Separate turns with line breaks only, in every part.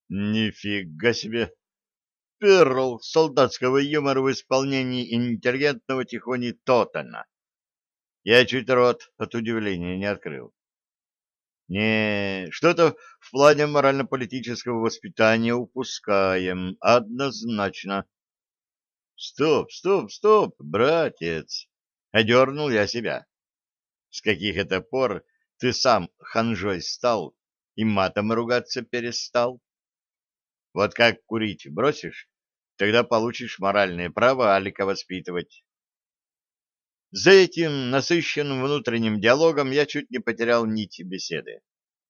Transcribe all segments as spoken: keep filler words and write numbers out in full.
Нифига себе! Перл солдатского юмора в исполнении интеллигентного Тихони Тоттена. Я чуть рот от удивления не открыл. Не, что-то в плане морально-политического воспитания упускаем, однозначно. Стоп, стоп, стоп, братец! Одернул я себя. С каких это пор ты сам ханжой стал и матом ругаться перестал? Вот как курить бросишь, тогда получишь моральное право Алика воспитывать. За этим насыщенным внутренним диалогом я чуть не потерял нить беседы.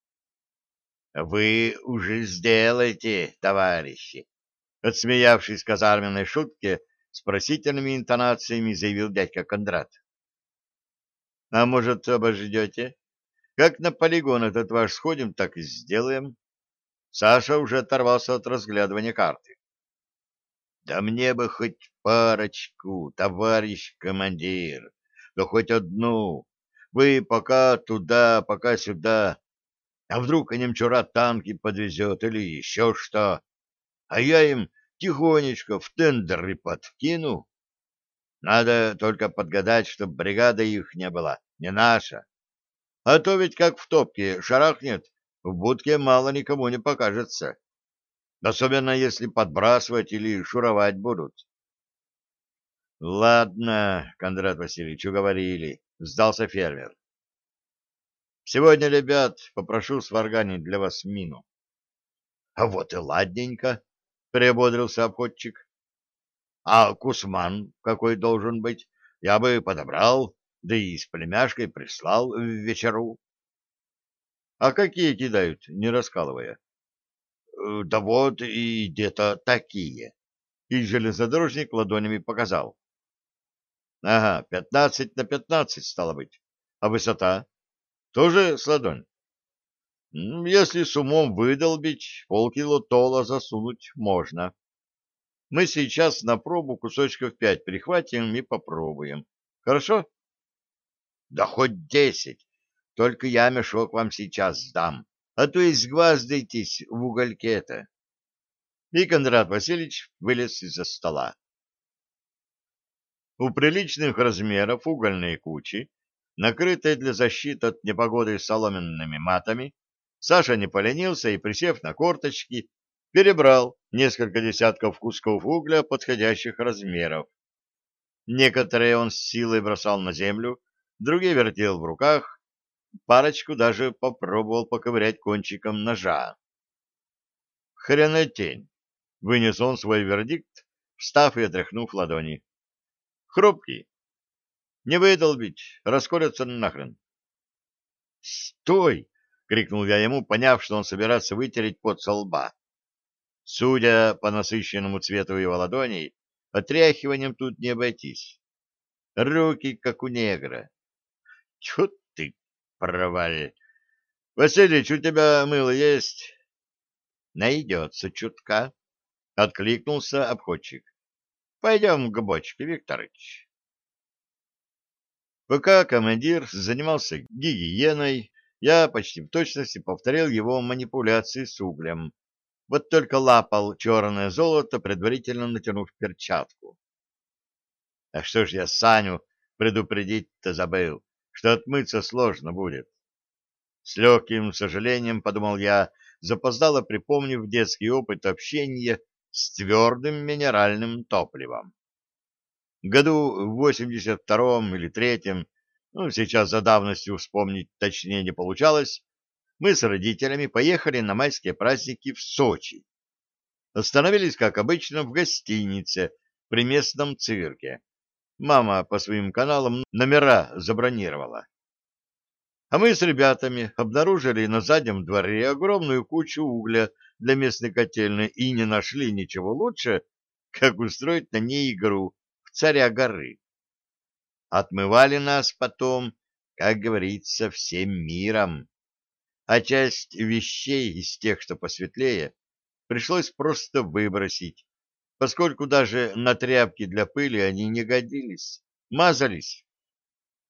«Вы уже сделаете, товарищи!» Отсмеявшись казарменной шутке, с просительными интонациями заявил дядька Кондрат. «А может, обождете? Как на полигон этот ваш сходим, так и сделаем». Саша уже оторвался от разглядывания карты. «Да мне бы хоть парочку, товарищ командир, да хоть одну. Вы пока туда, пока сюда. А вдруг немчура танки подвезет или еще что? А я им тихонечко в тендеры подкину. Надо только подгадать, чтоб бригада их не была, не наша. А то ведь как в топке шарахнет, в будке мало никому не покажется. Особенно если подбрасывать или шуровать будут. — Ладно, Кондрат Васильевич, уговорили, — сдался фермер. — Сегодня, ребят, попрошу сварганить для вас мину. — А вот и ладненько, — приободрился обходчик. — А кусман какой должен быть? Я бы подобрал, да и с племяшкой прислал в вечеру. — А какие кидают, не раскалывая? — Да вот и где-то такие. И железнодорожник ладонями показал. — Ага, пятнадцать на пятнадцать, стало быть. А высота? Тоже с ладонь? М, Если с умом выдолбить, полкило тола засунуть можно. Мы сейчас на пробу кусочков пять прихватим и попробуем. Хорошо? Да хоть десять. Только я мешок вам сейчас сдам. А то изгваздайтесь в угольке-то. И Кондрат Васильевич вылез из-за стола. У приличных размеров угольной кучи, накрытой для защиты от непогоды соломенными матами, Саша не поленился и, присев на корточки, перебрал несколько десятков кусков угля подходящих размеров. Некоторые он с силой бросал на землю, другие вертел в руках, парочку даже попробовал поковырять кончиком ножа. Хренотень! Вынес он свой вердикт, встав и отряхнув ладони. Хрупкий. Не выдолбить, расколется нахрен. «Стой!» — крикнул я ему, поняв, что он собирается вытереть пот со лба. Судя по насыщенному цвету его ладоней, отряхиванием тут не обойтись. Руки, как у негра. Тьфу ты, проваль! Василич, у тебя мыло есть? Найдется чутка. Откликнулся обходчик. Пойдем к бочке, Викторыч. Пока командир занимался гигиеной, я почти в точности повторил его манипуляции с углем. Вот только лапал черное золото, предварительно натянув перчатку. А что ж я Саню предупредить-то забыл, что отмыться сложно будет. С легким сожалением, подумал я, запоздало припомнив детский опыт общения с твердым минеральным топливом. Году в восемьдесят втором или третьем, ну, сейчас за давностью вспомнить точнее не получалось, мы с родителями поехали на майские праздники в Сочи. Остановились, как обычно, в гостинице при местном цирке. Мама по своим каналам номера забронировала. А мы с ребятами обнаружили на заднем дворе огромную кучу угля для местной котельной и не нашли ничего лучше, как устроить на ней игру в царя горы. Отмывали нас потом, как говорится, всем миром. А часть вещей из тех, что посветлее, пришлось просто выбросить, поскольку даже на тряпки для пыли они не годились, мазались.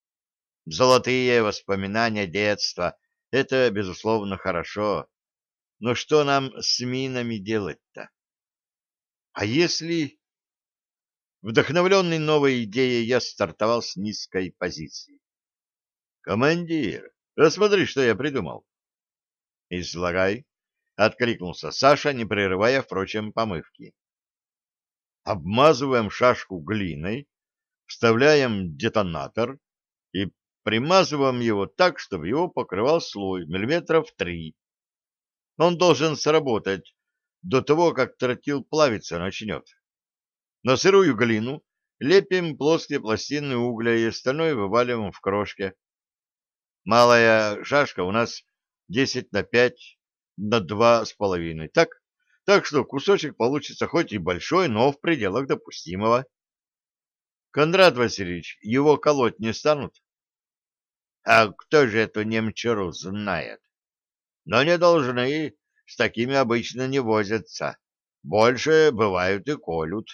Золотые воспоминания детства — это, безусловно, хорошо. Но что нам с минами делать-то? А если... Вдохновленный новой идеей, я стартовал с низкой позиции. «Командир, а смотри, что я придумал!» «Излагай!» — откликнулся Саша, не прерывая, впрочем, помывки. «Обмазываем шашку глиной, вставляем детонатор и примазываем его так, чтобы его покрывал слой миллиметров три. Он должен сработать до того, как тротил плавиться начнет. На сырую глину лепим плоские пластины угля и остальное вываливаем в крошке. Малая шашка у нас десять на пять на два с половиной. Так, так что кусочек получится хоть и большой, но в пределах допустимого. Кондрат Васильевич, его колоть не станут? А кто же эту немчуру знает? Но не должны, с такими обычно не возятся. Больше бывают и колют.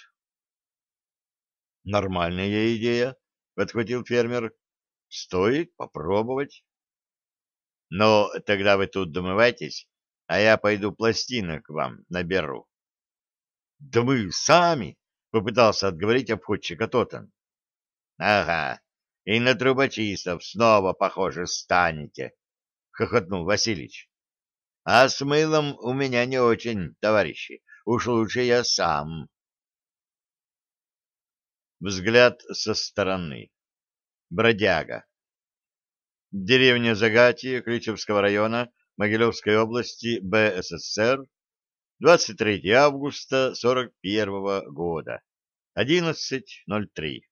Нормальная идея, подхватил фермер. Стоит попробовать. Но тогда вы тут домывайтесь, а я пойду пластинок вам наберу. Да мы сами, попытался отговорить обходчика Тотан. Ага, и на трубочистов снова, похоже, станете, хохотнул Василич. А с мылом у меня не очень, товарищи. Уж лучше я сам. Взгляд со стороны. Бродяга. Деревня Загатье Кричевского района Могилевской области Бэ Эс Эс Эс Эр. двадцать третьего августа сорок первого года. одиннадцать ноль три.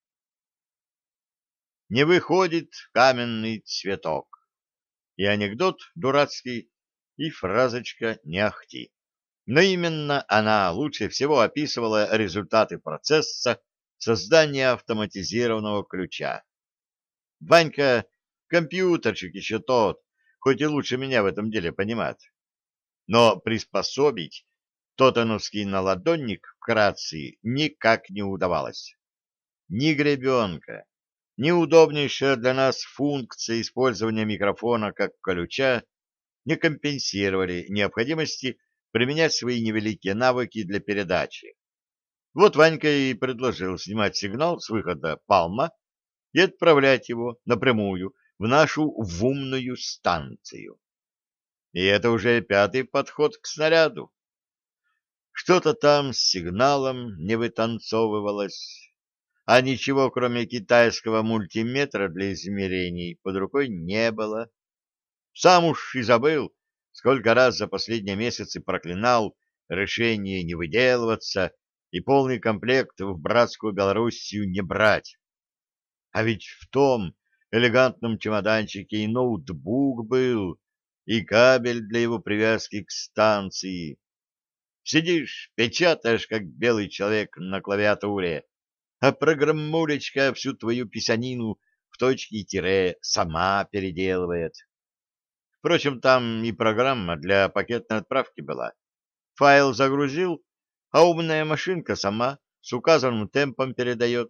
Не выходит каменный цветок. И анекдот дурацкий, и фразочка не ахти. Но именно она лучше всего описывала результаты процесса создания автоматизированного ключа. Ванька компьютерщик еще тот, хоть и лучше меня в этом деле понимает. Но приспособить тотановский наладонник вкратце никак не удавалось. Ни гребенка, ни удобнейшая для нас функция использования микрофона как ключа не компенсировали необходимости применять свои невеликие навыки для передачи. Вот Ванька и предложил снимать сигнал с выхода Палма и отправлять его напрямую в нашу вумную станцию. И это уже пятый подход к снаряду. Что-то там с сигналом не вытанцовывалось, а ничего, кроме китайского мультиметра для измерений, под рукой не было. Сам уж и забыл, сколько раз за последние месяцы проклинал решение не выделываться и полный комплект в братскую Белоруссию не брать. А ведь в том элегантном чемоданчике и ноутбук был, и кабель для его привязки к станции. Сидишь, печатаешь, как белый человек на клавиатуре, а программулечка всю твою писанину в точки и тире сама переделывает. Впрочем, там и программа для пакетной отправки была. Файл загрузил, а умная машинка сама с указанным темпом передает.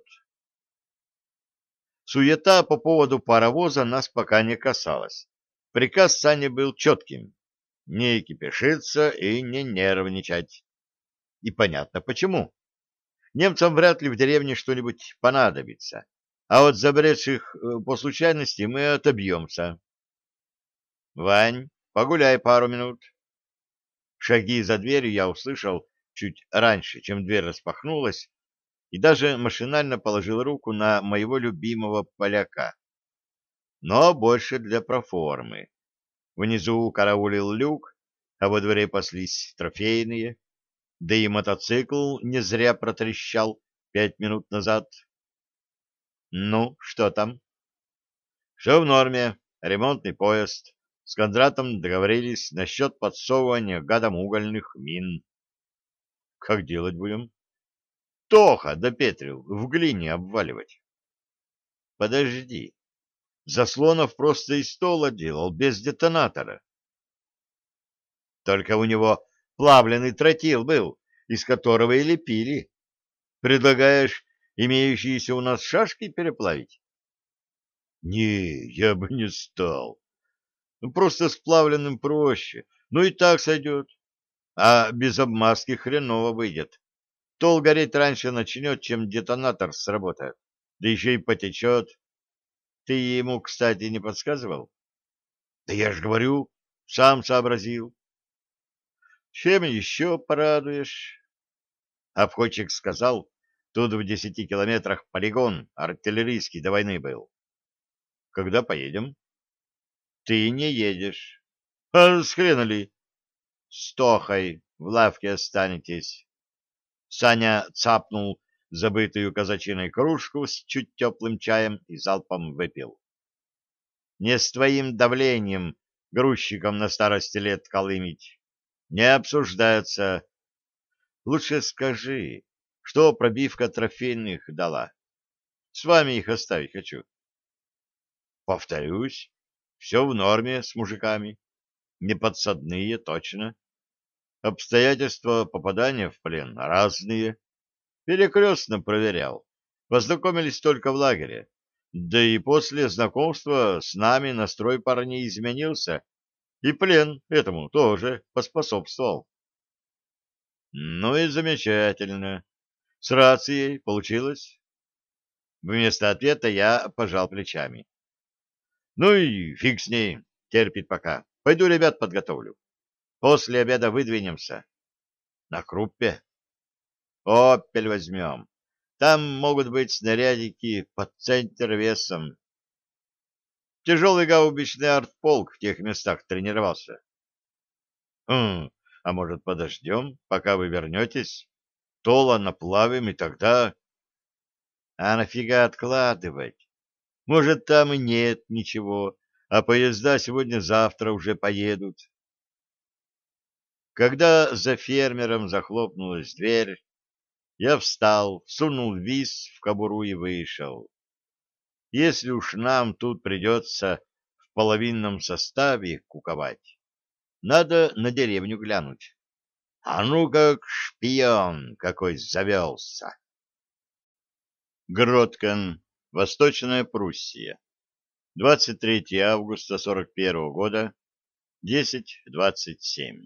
Суета по поводу паровоза нас пока не касалась. Приказ Сани был четким: не кипишиться и не нервничать. И понятно почему. Немцам вряд ли в деревне что-нибудь понадобится, а вот забредших по случайности мы отобьемся. Вань, погуляй пару минут. Шаги за дверью я услышал чуть раньше, чем дверь распахнулась, и даже машинально положил руку на моего любимого поляка. Но больше для проформы. Внизу караулил люк, а во дворе паслись трофейные, да и мотоцикл не зря протрещал пять минут назад. Ну, что там? Все в норме, ремонтный поезд. С Кондратом договорились насчет подсовывания гадом угольных мин. Как делать будем? Тоха допетрил, в глине обваливать. Подожди. Заслонов просто из стола делал, без детонатора. Только у него плавленый тротил был, из которого и лепили. Предлагаешь имеющиеся у нас шашки переплавить? Не, я бы не стал. Ну, просто с плавленным проще. Ну и так сойдет. А без обмазки хреново выйдет. Тол гореть раньше начнет, чем детонатор сработает. Да еще и потечет. Ты ему, кстати, не подсказывал? Да я ж говорю, сам сообразил. Чем еще порадуешь? Обходчик сказал, тут в десяти километрах полигон артиллерийский до войны был. Когда поедем? Ты не едешь. А с хрена ли? С Тохой в лавке останетесь. Саня цапнул забытую казачиной кружку с чуть теплым чаем и залпом выпил. Не с твоим давлением грузчиком на старости лет колымить. Не обсуждается. Лучше скажи, что пробивка трофейных дала. С вами их оставить хочу. Повторюсь, все в норме с мужиками. Не подсадные, точно. Обстоятельства попадания в плен разные. Перекрестно проверял. Познакомились только в лагере. Да и после знакомства с нами настрой парней изменился, и плен этому тоже поспособствовал. Ну и замечательно. С рацией получилось? Вместо ответа я пожал плечами. Ну и фиг с ней, терпит пока. Пойду ребят подготовлю. После обеда выдвинемся. На Круппе? Опель возьмем. Там могут быть снарядики под центр весом. Тяжелый гаубичный артполк в тех местах тренировался. Хм, а может, подождем, пока вы вернетесь? Тола наплавим, и тогда... А нафига откладывать? Может, там и нет ничего, а поезда сегодня-завтра уже поедут. Когда за фермером захлопнулась дверь, я встал, сунул виз в кобуру и вышел. Если уж нам тут придется в половинном составе куковать, надо на деревню глянуть. А ну как шпион какой завелся! Гроткан, Восточная Пруссия. двадцать третьего августа сорок первого года, десять двадцать семь.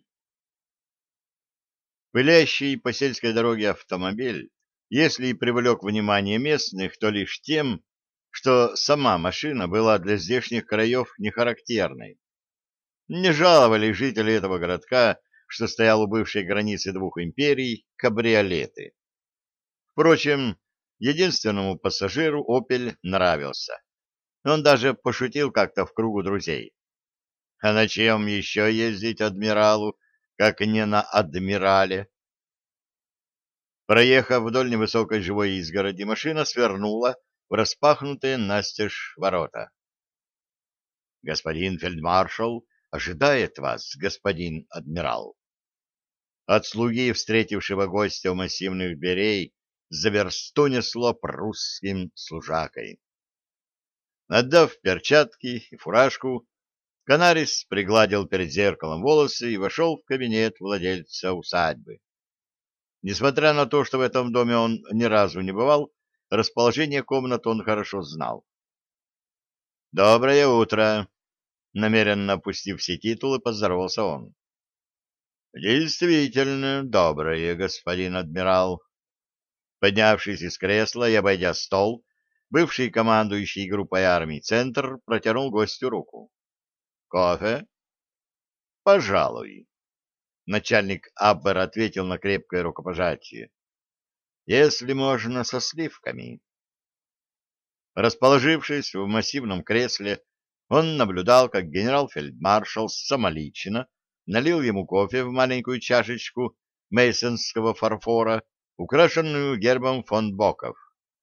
Пылящий по сельской дороге автомобиль, если и привлек внимание местных, то лишь тем, что сама машина была для здешних краев нехарактерной. Не жаловали жители этого городка, что стоял у бывшей границы двух империй, кабриолеты. Впрочем, единственному пассажиру «Опель» нравился. Он даже пошутил как-то в кругу друзей. А на чем еще ездить адмиралу, как не на адмирале? Проехав вдоль невысокой живой изгороди, машина свернула в распахнутые настежь ворота. — Господин фельдмаршал ожидает вас, господин адмирал. От слуги, встретившего гостя у массивных дверей, за версту несло прусским служакой. Отдав перчатки и фуражку, Канарис пригладил перед зеркалом волосы и вошел в кабинет владельца усадьбы. Несмотря на то, что в этом доме он ни разу не бывал, расположение комнат он хорошо знал. «Доброе утро!» — намеренно опустив все титулы, поздоровался он. «Действительно доброе, господин адмирал». Поднявшись из кресла и обойдя стол, бывший командующий группой армий «Центр» протянул гостю руку. «Кофе?» «Пожалуй». Начальник Абвера ответил на крепкое рукопожатие. «Если можно, со сливками». Расположившись в массивном кресле, он наблюдал, как генерал-фельдмаршал самолично налил ему кофе в маленькую чашечку мейсонского фарфора, украшенную гербом фон Боков.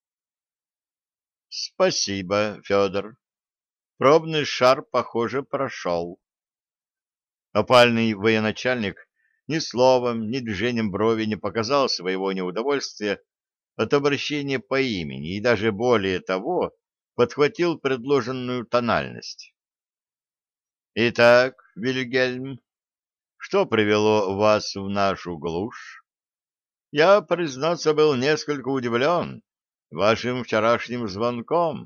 «Спасибо, Федор. Пробный шар, похоже, прошел». Опальный военачальник ни словом, ни движением брови не показал своего неудовольствия от обращения по имени и даже более того подхватил предложенную тональность. «Итак, Вильгельм, что привело вас в нашу глушь? Я, признаться, был несколько удивлен вашим вчерашним звонком».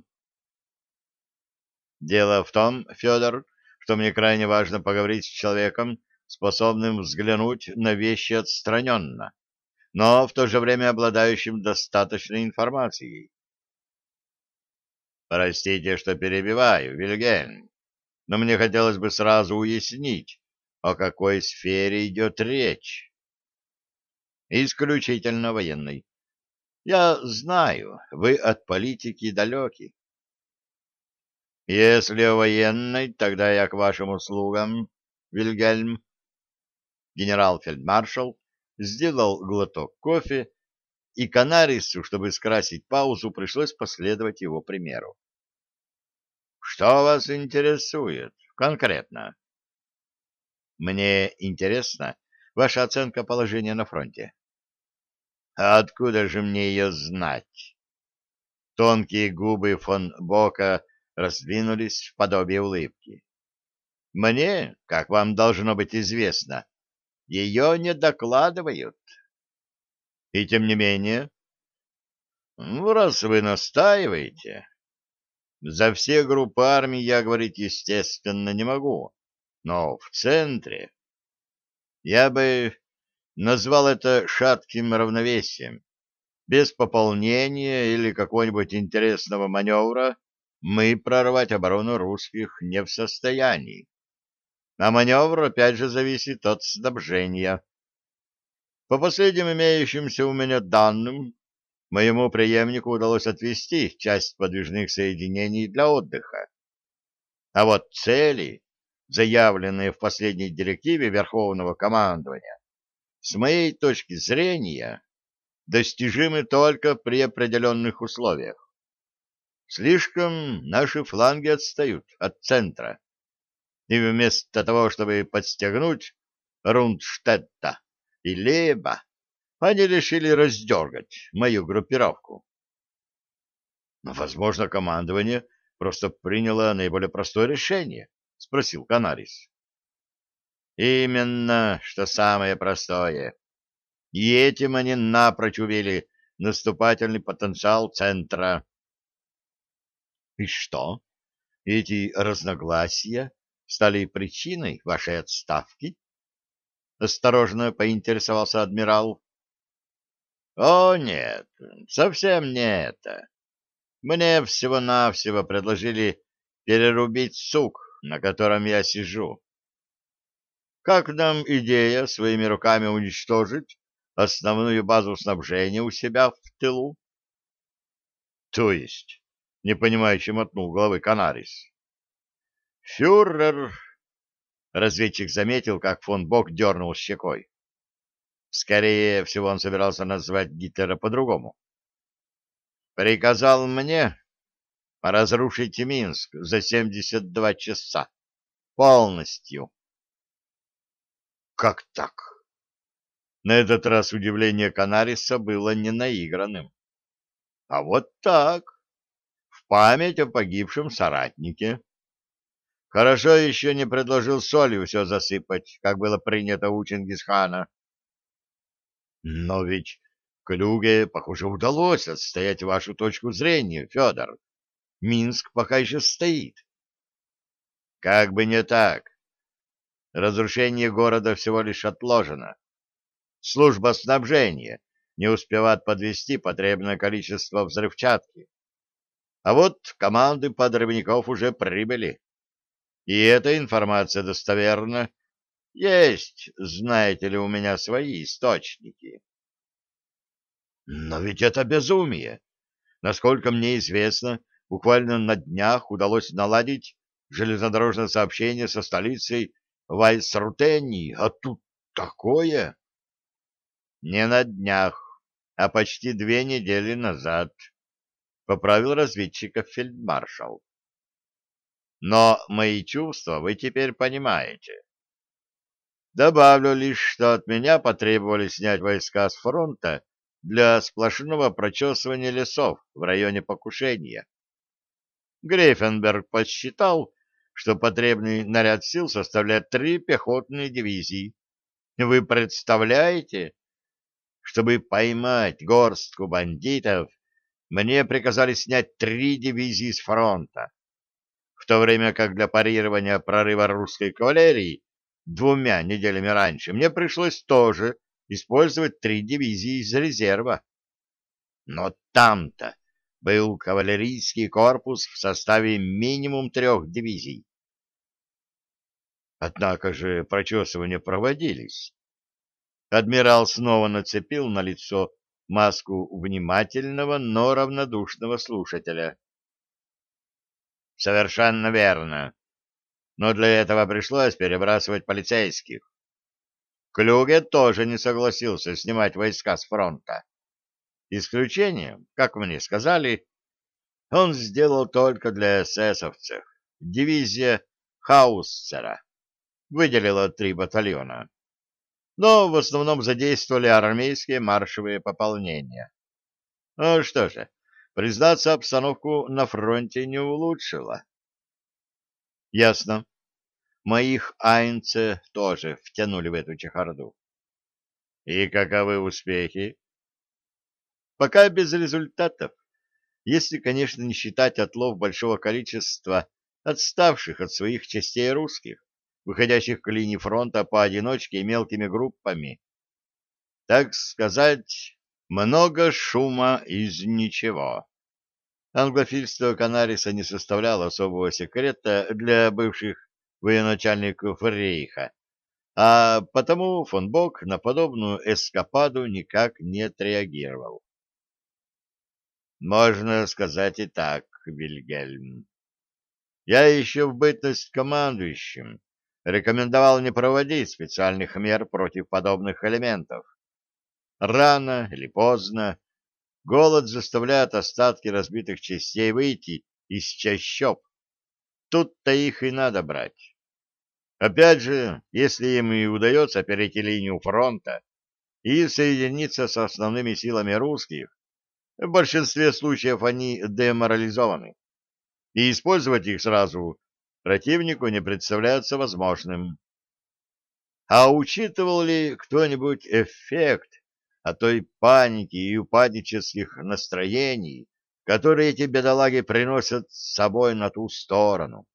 «Дело в том, Федор, что мне крайне важно поговорить с человеком, способным взглянуть на вещи отстраненно, но в то же время обладающим достаточной информацией. Простите, что перебиваю, Вильгельм, но мне хотелось бы сразу уяснить, о какой сфере идет речь. Исключительно военной. Я знаю, вы от политики далеки. Если о военной, тогда я к вашим услугам, Вильгельм. Генерал-фельдмаршал сделал глоток кофе, и Канарису, чтобы скрасить паузу, пришлось последовать его примеру. Что вас интересует конкретно? Мне интересна ваша оценка положения на фронте. А откуда же мне ее знать? Тонкие губы фон Бока раздвинулись в подобие улыбки. Мне, как вам должно быть известно, ее не докладывают. И тем не менее, ну, раз вы настаиваете, за все группы армий я говорить, естественно, не могу, но в центре я бы назвал это шатким равновесием. Без пополнения или какого-нибудь интересного маневра мы прорвать оборону русских не в состоянии. А маневр, опять же, зависит от снабжения. По последним имеющимся у меня данным, моему преемнику удалось отвести часть подвижных соединений для отдыха. А вот цели, заявленные в последней директиве Верховного командования, с моей точки зрения, достижимы только при определенных условиях. Слишком наши фланги отстают от центра. И вместо того, чтобы подстегнуть Рундштетта и Лейба, они решили раздергать мою группировку. Но, возможно, командование просто приняло наиболее простое решение, — спросил Канарис. Именно, что самое простое. И этим они напрочь увели наступательный потенциал центра. И что? Эти разногласия стали причиной вашей отставки? Осторожно поинтересовался адмирал. О, нет, совсем не это. Мне всего-навсего предложили перерубить сук, на котором я сижу. Как нам идея своими руками уничтожить основную базу снабжения у себя в тылу? То есть, непонимающе мотнул головой Канарис. Фюрер, разведчик заметил, как фон Бок дернул щекой. Скорее всего, он собирался назвать Гитлера по-другому. Приказал мне разрушить Минск за семьдесят два часа. Полностью. Как так? На этот раз удивление Канариса было не наигранным. А вот так. В память о погибшем соратнике. Хорошо еще не предложил солью все засыпать, как было принято у Чингисхана. Но ведь Клюге, похоже, удалось отстоять вашу точку зрения, Федор. Минск пока еще стоит. Как бы не так. Разрушение города всего лишь отложено. Служба снабжения не успевает подвести потребное количество взрывчатки. А вот команды подрывников уже прибыли. И эта информация достоверна. Есть, знаете ли, у меня свои источники. Но ведь это безумие. Насколько мне известно, буквально на днях удалось наладить железнодорожное сообщение со столицей Вайсрутени, а тут такое? Не на днях, а почти две недели назад, поправил разведчиков фельдмаршал. Но мои чувства вы теперь понимаете. Добавлю лишь, что от меня потребовали снять войска с фронта для сплошного прочесывания лесов в районе покушения. Грейфенберг подсчитал, что потребный наряд сил составляет три пехотные дивизии. Вы представляете, чтобы поймать горстку бандитов, мне приказали снять три дивизии с фронта, в то время как для парирования прорыва русской кавалерии двумя неделями раньше, мне пришлось тоже использовать три дивизии из резерва. Но там-то был кавалерийский корпус в составе минимум трех дивизий. Однако же прочесывания проводились. Адмирал снова нацепил на лицо маску внимательного, но равнодушного слушателя. Совершенно верно. Но для этого пришлось перебрасывать полицейских. Клюге тоже не согласился снимать войска с фронта. Исключением, как мне сказали, он сделал только для эсэсовцев. Дивизия Хаусцера выделила три батальона. Но в основном задействовали армейские маршевые пополнения. Ну что же, признаться, обстановку на фронте не улучшила. Ясно. Моих айнце тоже втянули в эту чехарду. И каковы успехи? Пока без результатов, если, конечно, не считать отлов большого количества отставших от своих частей русских, выходящих к линии фронта поодиночке и мелкими группами. Так сказать, много шума из ничего. Англофильство Канариса не составляло особого секрета для бывших военачальников Рейха, а потому фон Бок на подобную эскападу никак не отреагировал. Можно сказать и так, Вильгельм. Я еще в бытность командующим рекомендовал не проводить специальных мер против подобных элементов. Рано или поздно голод заставляет остатки разбитых частей выйти из чащоб. Тут-то их и надо брать. Опять же, если им и удается перейти линию фронта и соединиться с основными силами русских, в большинстве случаев они деморализованы, и использовать их сразу противнику не представляется возможным. А учитывал ли кто-нибудь эффект от той паники и упаднических настроений, которые эти бедолаги приносят с собой на ту сторону?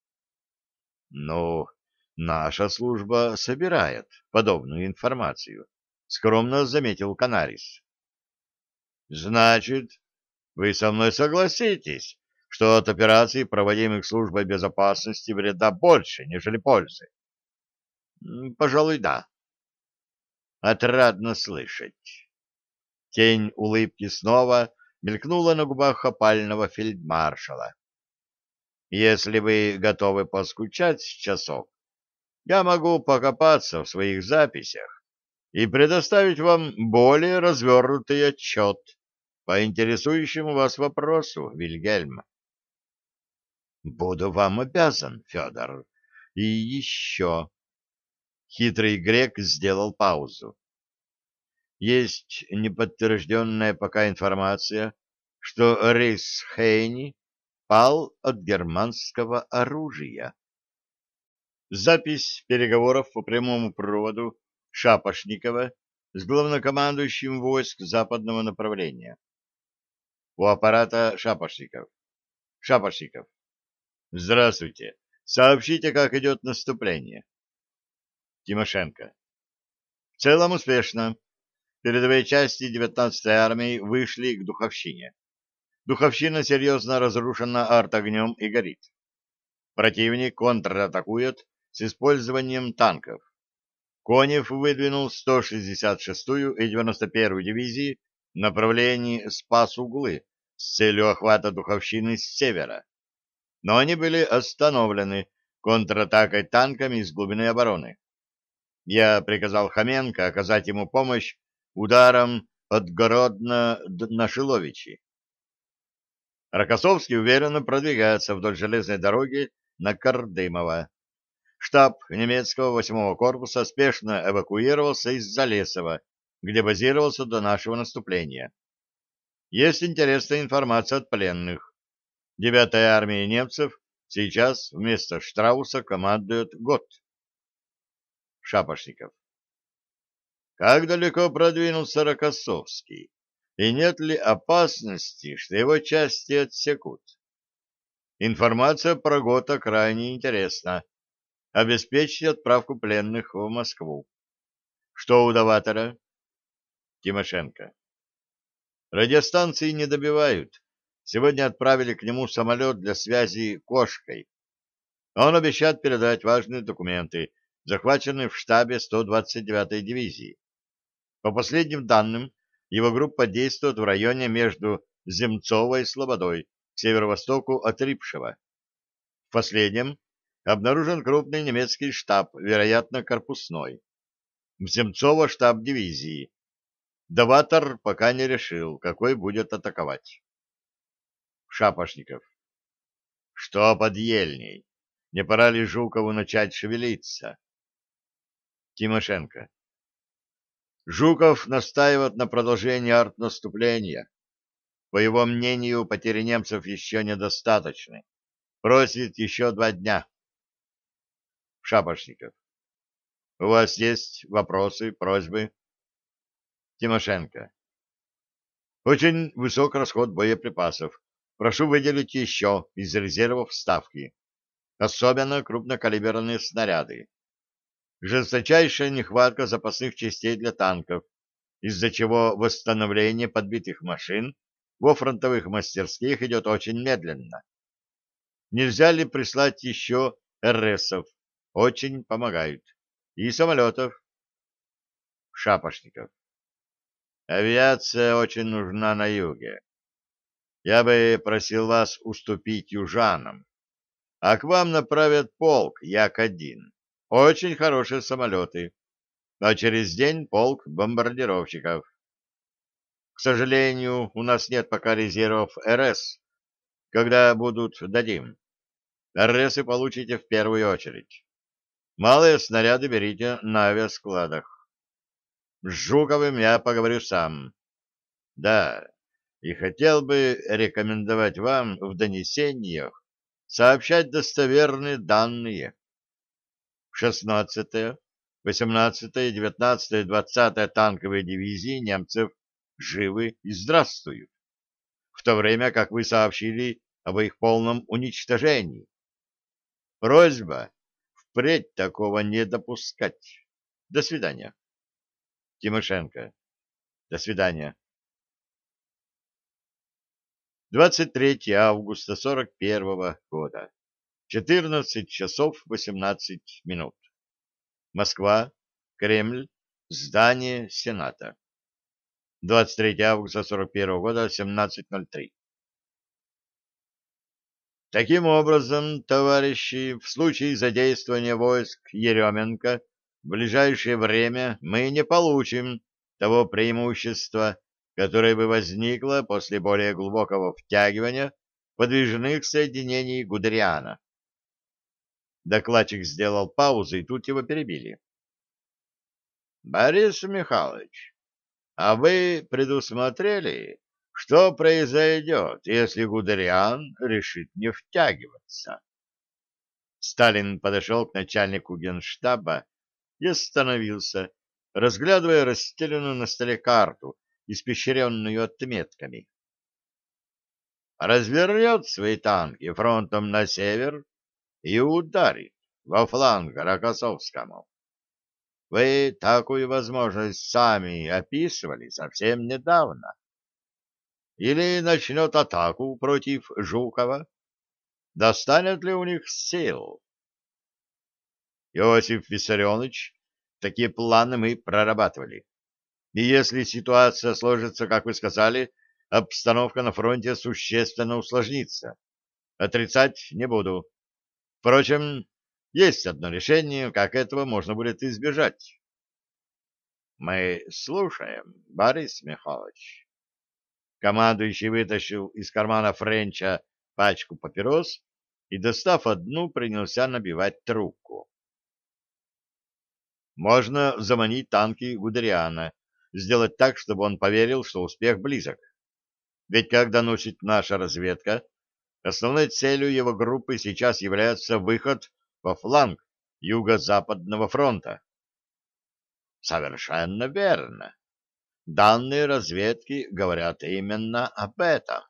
Ну, наша служба собирает подобную информацию, скромно заметил Канарис. Значит, вы со мной согласитесь, что от операций, проводимых службой безопасности, вреда больше, нежели пользы? Пожалуй, да. Отрадно слышать. Тень улыбки снова мелькнула на губах опального фельдмаршала. Если вы готовы поскучать с часок, я могу покопаться в своих записях и предоставить вам более развернутый отчет по интересующему вас вопросу, Вильгельм. Буду вам обязан, Федор. И еще. Хитрый грек сделал паузу. Есть неподтвержденная пока информация, что рейс Хейни пал от германского оружия. Запись переговоров по прямому проводу Шапошникова с главнокомандующим войск западного направления. У аппарата Шапошников. Шапошников. Здравствуйте. Сообщите, как идет наступление. Тимошенко. В целом успешно. Передовые части девятнадцатой армии вышли к Духовщине. Духовщина серьезно разрушена артогнем и горит. Противник контратакует с использованием танков. Конев выдвинул сто шестьдесят шестую и девяносто первую дивизии в направлении Спас-Углы с целью охвата Духовщины с севера. Но они были остановлены контратакой танками из глубины обороны. Я приказал Хоменко оказать ему помощь ударом от Городна на Шиловичи. Рокоссовский уверенно продвигается вдоль железной дороги на Кардымово. Штаб немецкого восьмого корпуса спешно эвакуировался из Залесова, где базировался до нашего наступления. Есть интересная информация от пленных. Девятая армия немцев сейчас вместо Штрауса командует Гott. Шапошников. Как далеко продвинулся Рокоссовский? И нет ли опасности, что его части отсекут? Информация про Готта крайне интересна. Обеспечьте отправку пленных в Москву. Что у Даватора? Тимошенко. Радиостанции не добивают. Сегодня отправили к нему самолет для связи кошкой. Он обещает передать важные документы, захваченные в штабе сто двадцать девятой дивизии. По последним данным, его группа действует в районе между Земцово и Слободой, к северо-востоку от Рипшева. В последнем обнаружен крупный немецкий штаб, вероятно, корпусной. В Земцово штаб дивизии. Даватор пока не решил, какой будет атаковать. Шапошников. Что под ельней? Не пора ли Жукову начать шевелиться? Тимошенко. Жуков настаивает на продолжении артнаступления. По его мнению, потери немцев еще недостаточны. Просит еще два дня. Шапошников. У вас есть вопросы, просьбы? Тимошенко. Очень высок расход боеприпасов. Прошу выделить еще из резервов ставки. Особенно крупнокалиберные снаряды. Жесточайшая нехватка запасных частей для танков, из-за чего восстановление подбитых машин во фронтовых мастерских идет очень медленно. Нельзя ли прислать еще эр эсов? Очень помогают. И самолетов. Шапошников. Авиация очень нужна на юге. Я бы просил вас уступить южанам. А к вам направят полк Як один. Очень хорошие самолеты. А через день полк бомбардировщиков. К сожалению, у нас нет пока резервов эр эс. Когда будут, дадим. эр эсы получите в первую очередь. Малые снаряды берите на авиаскладах. С Жуковым я поговорю сам. Да, и хотел бы рекомендовать вам в донесениях сообщать достоверные данные. шестнадцатая, восемнадцатая, девятнадцатая и двадцатая танковые дивизии немцев живы и здравствуют, в то время как вы сообщили об их полном уничтожении. Просьба впредь такого не допускать. До свидания. Тимошенко. До свидания. двадцать третьего августа сорок первого года. четырнадцать часов восемнадцать минут. Москва, Кремль, здание Сената. двадцать третьего августа сорок первого года, семнадцать ноль три. Таким образом, товарищи, в случае задействования войск Еременко в ближайшее время мы не получим того преимущества, которое бы возникло после более глубокого втягивания подвижных соединений Гудериана. Докладчик сделал паузу, и тут его перебили. — Борис Михайлович, а вы предусмотрели, что произойдет, если Гудериан решит не втягиваться? Сталин подошел к начальнику генштаба и остановился, разглядывая расстеленную на столе карту, испещренную отметками. Развернет свои танки фронтом на север и ударит во фланг Рокоссовскому. Вы такую возможность сами описывали совсем недавно. Или начнет атаку против Жукова? Достанет ли у них сил? Иосиф Виссарионович, такие планы мы прорабатывали. И если ситуация сложится, как вы сказали, обстановка на фронте существенно усложнится. Отрицать не буду. Впрочем, есть одно решение, как этого можно будет избежать. Мы слушаем, Борис Михайлович. Командующий вытащил из кармана Френча пачку папирос и, достав одну, принялся набивать трубку. Можно заманить танки Гудериана, сделать так, чтобы он поверил, что успех близок. Ведь, как доносит наша разведка, основной целью его группы сейчас является выход во фланг Юго-Западного фронта. Совершенно верно. Данные разведки говорят именно об этом.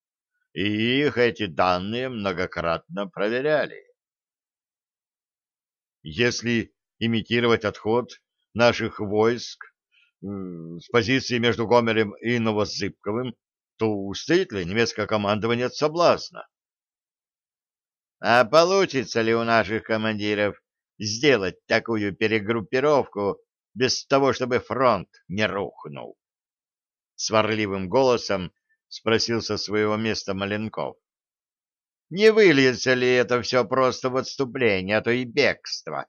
И их эти данные многократно проверяли. Если имитировать отход наших войск м, с позиции между Гомелем и Новозыбковым, то устоит ли немецкое командование от соблазна? А получится ли у наших командиров сделать такую перегруппировку без того, чтобы фронт не рухнул? Сварливым голосом спросил со своего места Маленков. Не выльется ли это все просто в отступление, а то и бегство?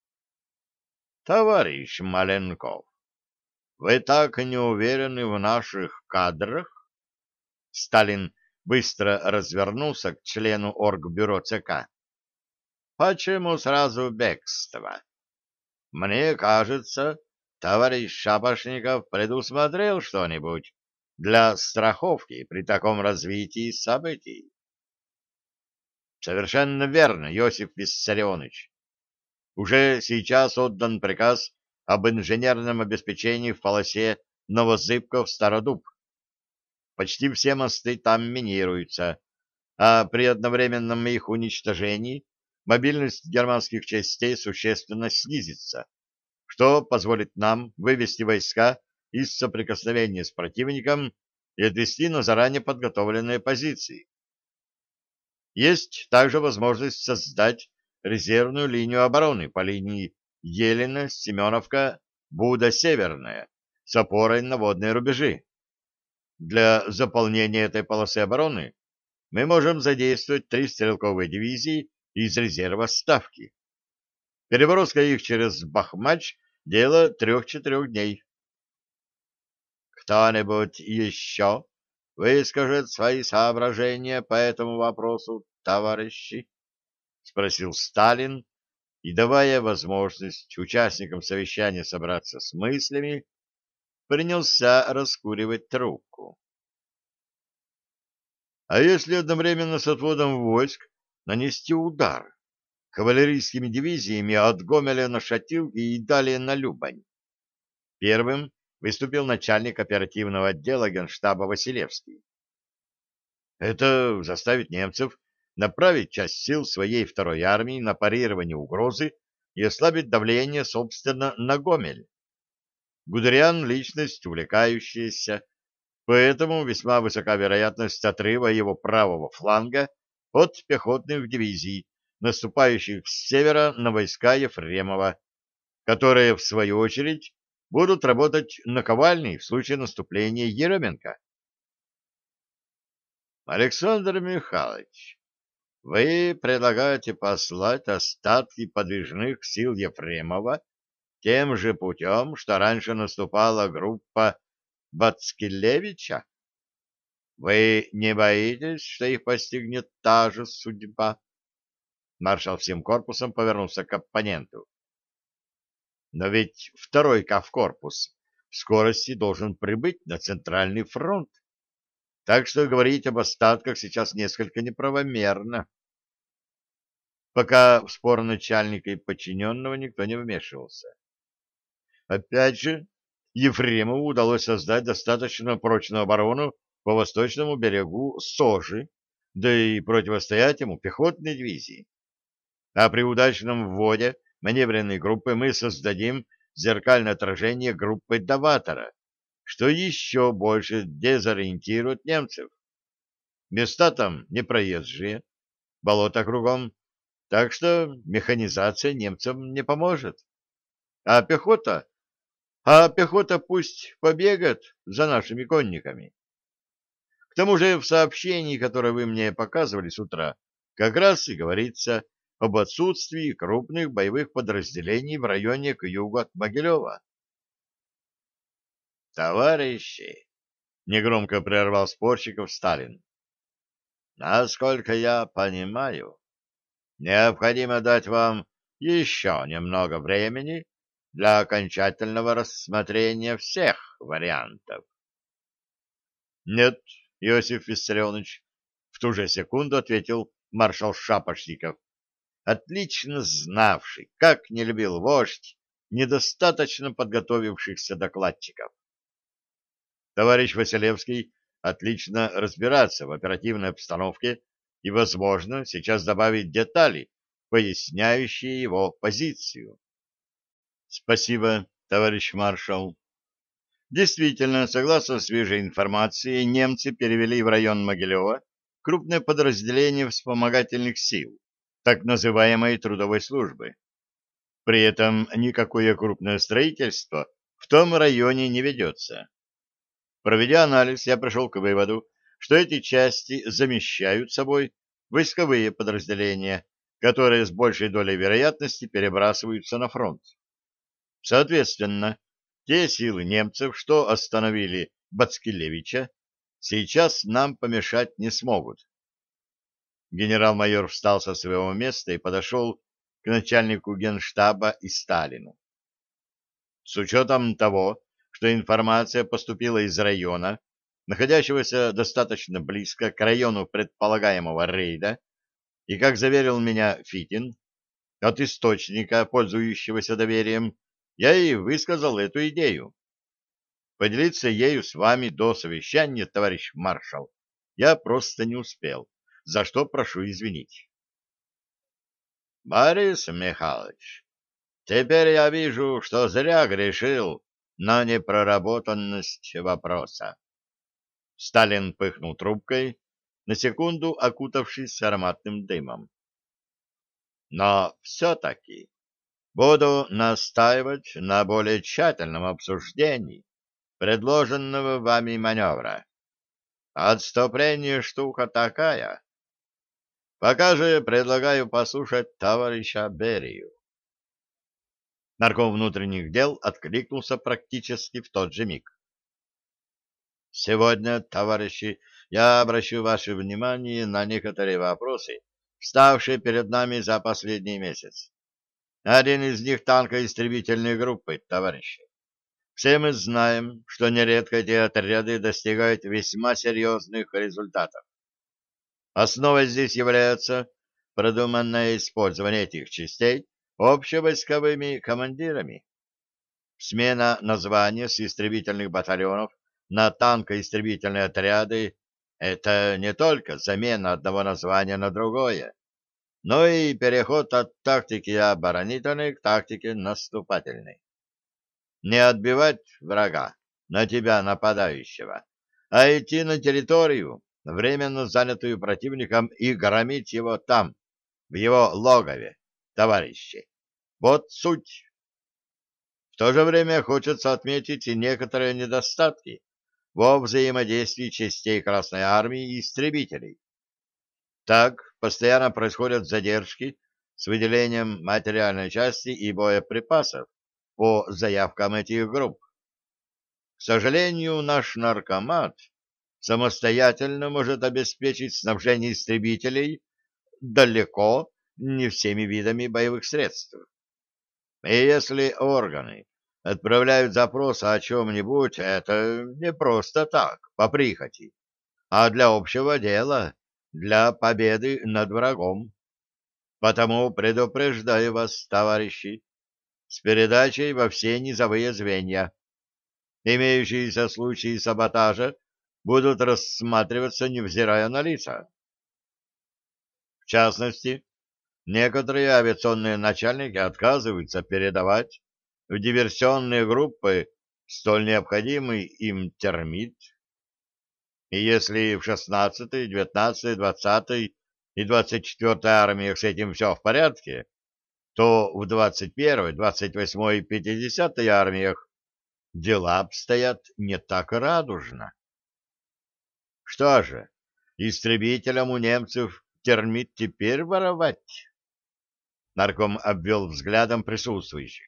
Товарищ Маленков, вы так не уверены в наших кадрах? Сталин быстро развернулся к члену оргбюро ЦК. Почему сразу бегство? Мне кажется, товарищ Шапошников предусмотрел что-нибудь для страховки при таком развитии событий. Совершенно верно, Иосиф Виссарионович. Уже сейчас отдан приказ об инженерном обеспечении в полосе Новозыбков-Стародуб. Почти все мосты там минируются, а при одновременном их уничтожении мобильность германских частей существенно снизится, что позволит нам вывести войска из соприкосновения с противником и отвести на заранее подготовленные позиции. Есть также возможность создать резервную линию обороны по линии Елена, Семеновка, Буда-Северная с опорой на водные рубежи. Для заполнения этой полосы обороны мы можем задействовать три стрелковые дивизии из резерва Ставки. Переброска их через Бахмач — дело трех-четырех дней. Кто-нибудь еще выскажет свои соображения по этому вопросу, товарищи? — спросил Сталин, и, давая возможность участникам совещания собраться с мыслями, принялся раскуривать трубку. А если одновременно с отводом войск нанести удар кавалерийскими дивизиями от Гомеля на Шатилки и далее на Любань? Первым выступил начальник оперативного отдела Генштаба Василевский. Это заставит немцев направить часть сил своей второй армии на парирование угрозы и ослабить давление, собственно, на Гомель. Гудериан — личность увлекающаяся, поэтому весьма высока вероятность отрыва его правого фланга от пехотных дивизий, наступающих с севера на войска Ефремова, которые, в свою очередь, будут работать наковальней в случае наступления Еременко. Александр Михайлович, вы предлагаете послать остатки подвижных сил Ефремова тем же путем, что раньше наступала группа Бацкелевича? Вы не боитесь, что их постигнет та же судьба? Маршал всем корпусом повернулся к оппоненту. Но ведь второй кавкорпус в скорости должен прибыть на Центральный фронт, так что говорить об остатках сейчас несколько неправомерно. Пока в спор начальника и подчиненного никто не вмешивался. Опять же, Ефремову удалось создать достаточно прочную оборону по восточному берегу Сожи, да и противостоять ему пехотной дивизии. А при удачном вводе маневренной группы мы создадим зеркальное отражение группы Даватора, что еще больше дезориентирует немцев. Места там непроезжие, болото кругом, так что механизация немцам не поможет. А пехота? А пехота пусть побегает за нашими конниками. К тому же в сообщении, которое вы мне показывали с утра, как раз и говорится об отсутствии крупных боевых подразделений в районе к югу от Могилева. Товарищи, негромко прервал спорщиков Сталин, насколько я понимаю, необходимо дать вам еще немного времени для окончательного рассмотрения всех вариантов. Нет, Иосиф Виссарионович, в ту же секунду ответил маршал Шапошников, отлично знавший, как не любил вождь недостаточно подготовившихся докладчиков. Товарищ Василевский отлично разбирается в оперативной обстановке и, возможно, сейчас добавит детали поясняющие его позицию. Спасибо, товарищ маршал. Действительно, согласно свежей информации, немцы перевели в район Могилева крупное подразделение вспомогательных сил, так называемой трудовой службы. При этом никакое крупное строительство в том районе не ведется. Проведя анализ, я пришел к выводу, что эти части замещают собой войсковые подразделения, которые с большей долей вероятности перебрасываются на фронт. Соответственно, те силы немцев, что остановили Бацкелевича, сейчас нам помешать не смогут. Генерал-майор встал со своего места и подошел к начальнику генштаба и Сталину. С учетом того, что информация поступила из района, находящегося достаточно близко к району предполагаемого рейда, и, как заверил меня Фитин, от источника, пользующегося доверием, я и высказал эту идею. Поделиться ею с вами до совещания, товарищ маршал, я просто не успел, за что прошу извинить. Борис Михайлович, теперь я вижу, что зря грешил на непроработанность вопроса. Сталин пыхнул трубкой, на секунду окутавшись ароматным дымом. Но все-таки буду настаивать на более тщательном обсуждении предложенного вами маневра. Отступление штука такая. Пока же предлагаю послушать товарища Берию. Нарком внутренних дел откликнулся практически в тот же миг. Сегодня, товарищи, я обращу ваше внимание на некоторые вопросы, вставшие перед нами за последний месяц. Один из них — танкоистребительные группы, товарищи. Все мы знаем, что нередко эти отряды достигают весьма серьезных результатов. Основой здесь является продуманное использование этих частей общевойсковыми командирами. Смена названия с истребительных батальонов на танкоистребительные отряды — это не только замена одного названия на другое, но и переход от тактики оборонительной к тактике наступательной. Не отбивать врага, на тебя нападающего, а идти на территорию, временно занятую противником, и громить его там, в его логове, товарищи. Вот суть. В то же время хочется отметить и некоторые недостатки во взаимодействии частей Красной Армии и истребителей. Так, постоянно происходят задержки с выделением материальной части и боеприпасов по заявкам этих групп. К сожалению, наш наркомат самостоятельно может обеспечить снабжение истребителей далеко не всеми видами боевых средств. И если органы отправляют запрос о чем-нибудь, это не просто так, по прихоти, а для общего дела, для победы над врагом. Потому предупреждаю вас, товарищи, с передачей во все низовые звенья. Имеющиеся случаи саботажа будут рассматриваться, невзирая на лица. В частности, некоторые авиационные начальники отказываются передавать в диверсионные группы столь необходимый им термит. И если в шестнадцатой, девятнадцатой, двадцатой и двадцать четвёртой армиях с этим все в порядке, то в двадцать первой, двадцать восьмой и пятидесятой армиях дела обстоят не так радужно. Что же, истребителям у немцев термит теперь воровать? Нарком обвел взглядом присутствующих.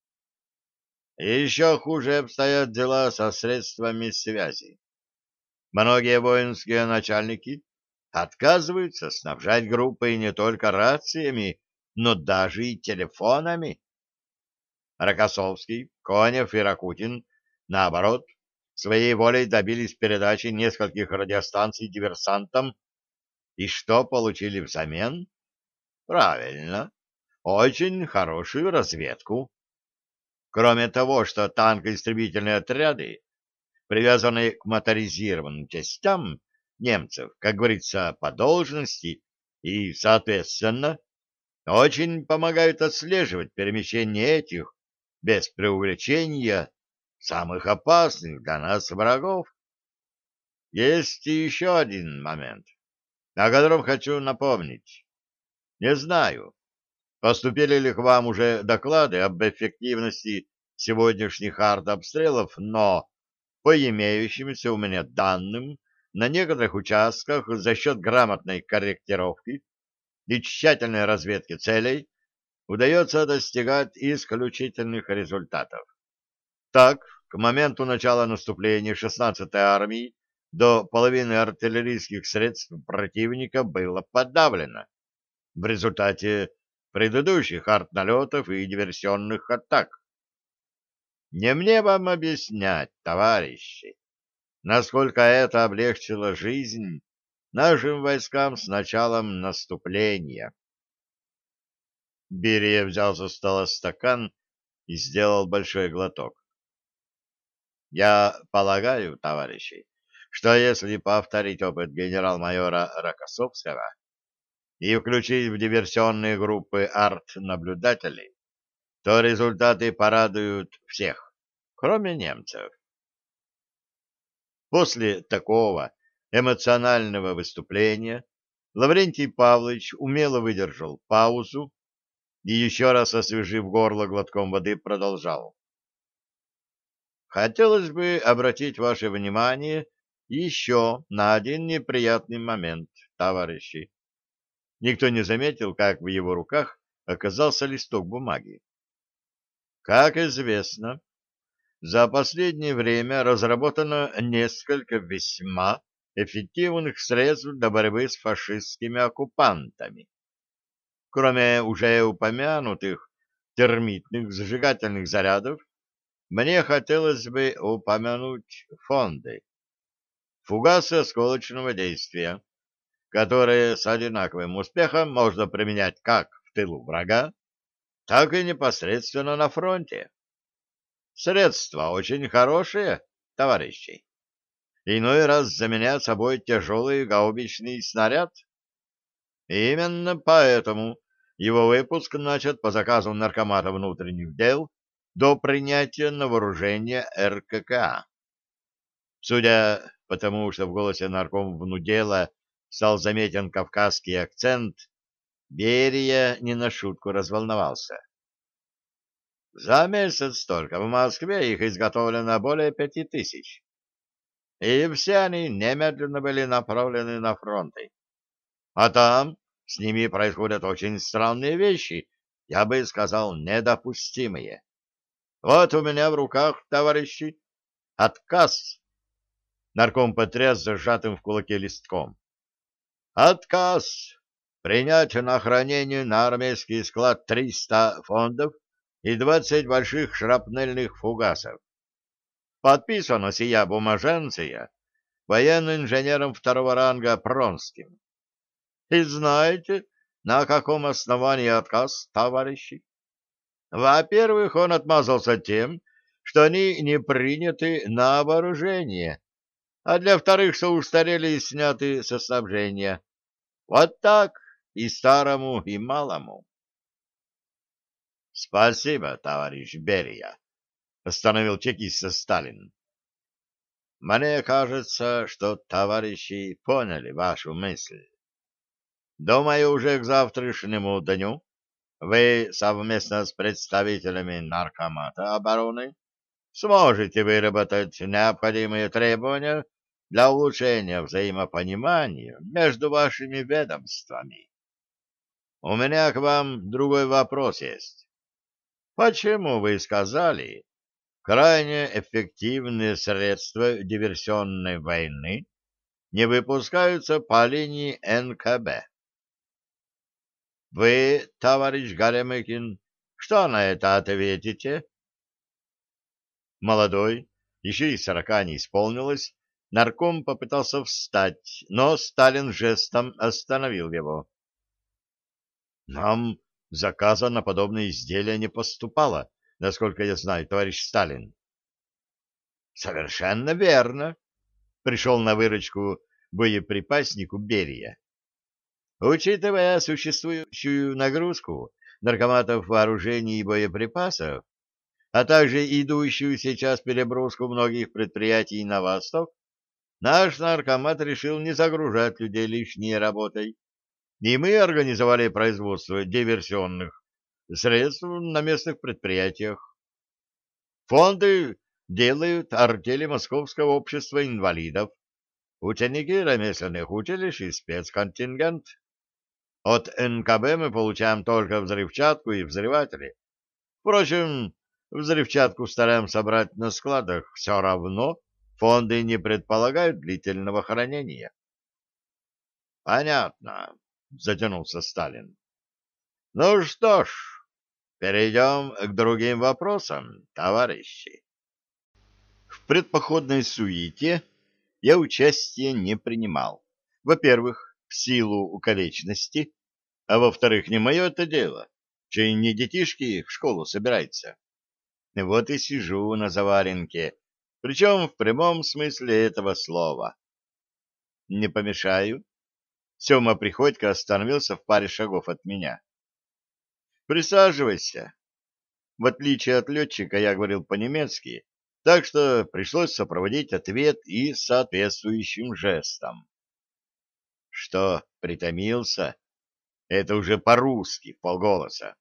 И еще хуже обстоят дела со средствами связи. Многие воинские начальники отказываются снабжать группы не только рациями, но даже и телефонами. Рокоссовский, Конев и Ракутин, наоборот, своей волей добились передачи нескольких радиостанций диверсантам. И что получили взамен? Правильно, очень хорошую разведку. Кроме того, что танкоистребительные отряды, привязанные к моторизированным частям немцев, как говорится, по должности и, соответственно, очень помогают отслеживать перемещение этих, без преувеличения, самых опасных для нас врагов. Есть и еще один момент, о котором хочу напомнить. Не знаю, поступили ли к вам уже доклады об эффективности сегодняшних артобстрелов, но по имеющимся у меня данным, на некоторых участках за счет грамотной корректировки и тщательной разведки целей удается достигать исключительных результатов. Так, к моменту начала наступления шестнадцатой армии до половины артиллерийских средств противника было подавлено в результате предыдущих артналетов и диверсионных атак. Не мне вам объяснять, товарищи, насколько это облегчило жизнь нашим войскам с началом наступления. Берия взял со стола стакан и сделал большой глоток. Я полагаю, товарищи, что если повторить опыт генерал-майора Рокоссовского и включить в диверсионные группы арт-наблюдателей, то результаты порадуют всех, кроме немцев. После такого эмоционального выступления Лаврентий Павлович умело выдержал паузу и, еще раз освежив горло глотком воды, продолжал. Хотелось бы обратить ваше внимание еще на один неприятный момент, товарищи. Никто не заметил, как в его руках оказался листок бумаги. Как известно, за последнее время разработано несколько весьма эффективных средств для борьбы с фашистскими оккупантами. Кроме уже упомянутых термитных зажигательных зарядов, мне хотелось бы упомянуть фонды. Фугасы осколочного действия, которые с одинаковым успехом можно применять как в тылу врага, так и непосредственно на фронте. Средства очень хорошие, товарищи. Иной раз заменяют собой тяжелый гаубичный снаряд. И именно поэтому его выпуск начат по заказу Наркомата внутренних дел до принятия на вооружение эр ка ка а. Судя по тому, что в голосе нарком внудела стал заметен кавказский акцент, Берия не на шутку разволновался. За месяц только в Москве их изготовлено более пяти тысяч, и все они немедленно были направлены на фронты. А там с ними происходят очень странные вещи, я бы сказал, недопустимые. Вот у меня в руках, товарищи, отказ. Нарком потряс зажатым в кулаке листком. Отказ принять на хранение на армейский склад триста фондов и двадцать больших шрапнельных фугасов. Подписано сия бумаженция военным инженером второго ранга Пронским. И знаете, на каком основании отказ, товарищи? Во-первых, он отмазался тем, что они не приняты на вооружение, а для вторых, что устарели и сняты со снабжения. Вот так и старому, и малому. — Спасибо, товарищ Берия, — остановил чекиста Сталин. — Мне кажется, что товарищи поняли вашу мысль. Думаю, уже к завтрашнему дню вы совместно с представителями Наркомата обороны сможете выработать необходимые требования для улучшения взаимопонимания между вашими ведомствами. У меня к вам другой вопрос есть. Почему вы сказали, крайне эффективные средства диверсионной войны не выпускаются по линии эн ка бэ? Вы, товарищ Горемыкин, что на это ответите? Молодой, еще и сорока не исполнилось, нарком попытался встать, но Сталин жестом остановил его. Нам заказа на подобные изделия не поступало, насколько я знаю, товарищ Сталин. Совершенно верно, пришел на выручку боеприпаснику Берия. Учитывая существующую нагрузку наркоматов вооружений и боеприпасов, а также идущую сейчас переброску многих предприятий на восток, наш наркомат решил не загружать людей лишней работой, и мы организовали производство диверсионных средств на местных предприятиях. Фонды делают артели Московского общества инвалидов, ученики ремесленных училищ и спецконтингент. От эн ка бэ мы получаем только взрывчатку и взрыватели. Впрочем, взрывчатку стараемся брать на складах, все равно фонды не предполагают длительного хранения. — Понятно, — затянулся Сталин. — Ну что ж, перейдем к другим вопросам, товарищи. В предпоходной суете я участия не принимал. Во-первых, в силу укореченности, а во-вторых, не мое это дело, че не детишки в школу собираются. Вот и сижу на заваренке, причем в прямом смысле этого слова. Не помешаю. Сема Приходько остановился в паре шагов от меня. Присаживайся. В отличие от летчика, я говорил по-немецки, так что пришлось сопроводить ответ и соответствующим жестом. Что, притомился? Это уже по-русски, вполголоса.